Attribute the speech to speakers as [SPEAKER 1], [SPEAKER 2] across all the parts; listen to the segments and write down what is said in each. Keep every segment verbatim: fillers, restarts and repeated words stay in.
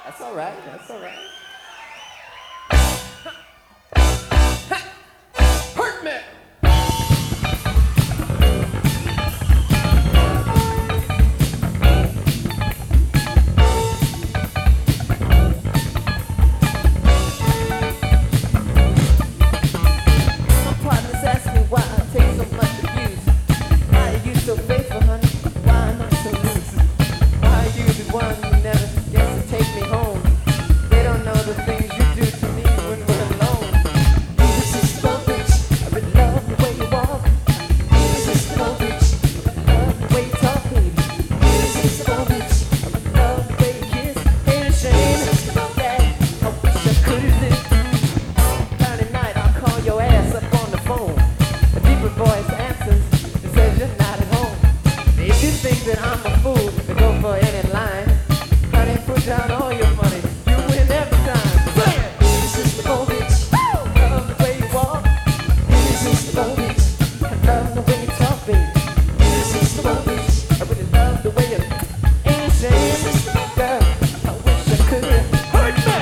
[SPEAKER 1] That's all right. That's all right. Hurt me. My partners ask me why I take so much abuse. Why are you so faithful, honey? Why am I so loose? Why are you the one who never gets to take me home? They don't know the things you do to me when we're alone. You just slow bitch, I really love the way you walk. You just slow bitch, I love the way you talk, baby. You just slow bitch, I really love the way you kiss. Ain't a shame that I wish I could have. Friday night I'll call your ass up on the phone. A deeper voice answers and says you're not at home. If you think that I'm a fool to go for any line, honey, put down all your money. You win every time. This is the old bitch. Love the way you walk. This is the old bitch. I love the way you talk, baby. This is the old bitch. I really love the way you ain't ashamed. Girl, I wish I could hurt me.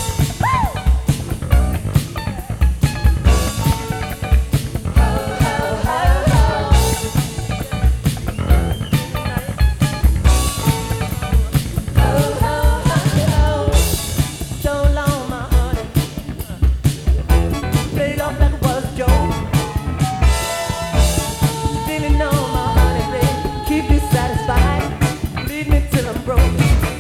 [SPEAKER 1] So long, my honey. Play it off like it was a joke. Feeling on my honey, babe. Keep me satisfied. Lead me till I'm broke.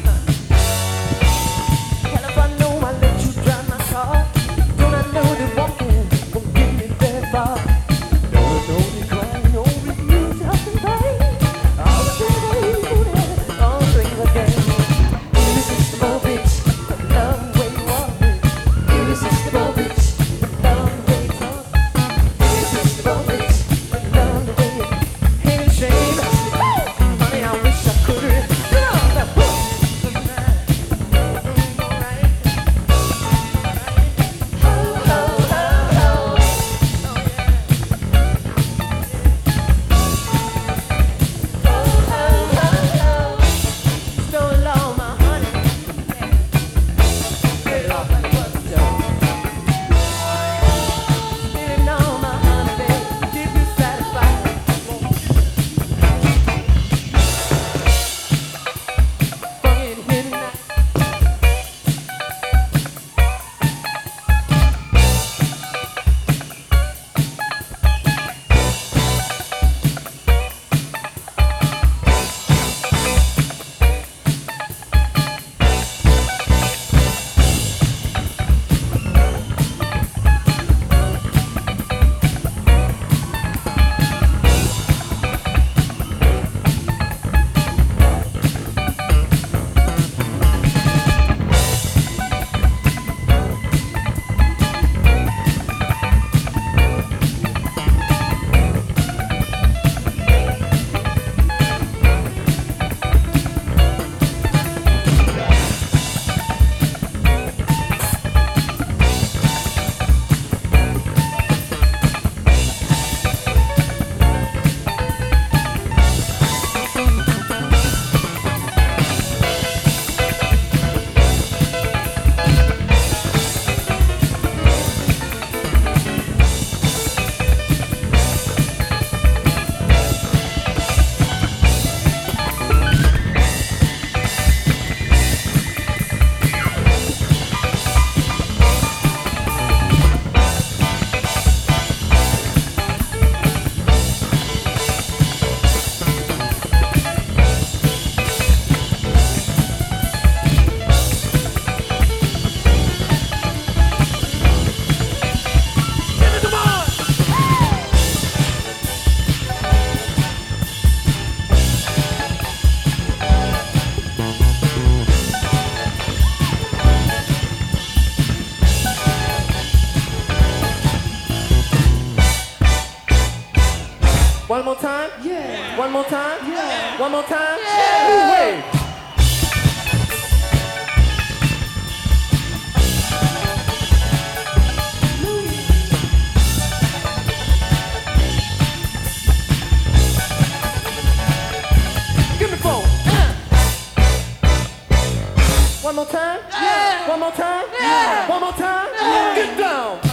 [SPEAKER 1] Hell, if I know I let you drive my car, don't I know that walking won't get me very far? Don't I know that crying over you just in vain? All the things I do, all the things I gain. You just the old bitch, I love the way you walk. You just the old bitch, I love the way you talk. You just the old bitch, I love the way you ain't ashamed. Honey, I wish I could have. Get on that book. Ho, ho, ho, ho. Ho, ho, ho, ho. So long, my honey. Get it off like it was a joke. Feeling on my honey, babe. Keep you satisfied. Funky midnight. One more time? Yeah. One more time? Yeah. One more time? Yeah. Wait. Give me four. Uh. One more time?
[SPEAKER 2] Yeah.
[SPEAKER 1] One more time?
[SPEAKER 2] Yeah.
[SPEAKER 1] One more time?
[SPEAKER 2] Yeah.
[SPEAKER 1] Get down!